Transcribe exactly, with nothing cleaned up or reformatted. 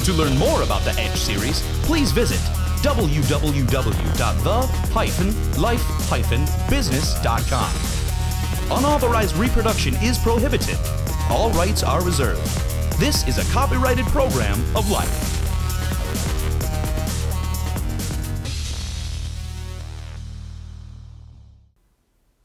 To learn more about the Edge series, please visit w w w dot the life business dot com. Unauthorized reproduction is prohibited. All rights are reserved. This is a copyrighted program of Life.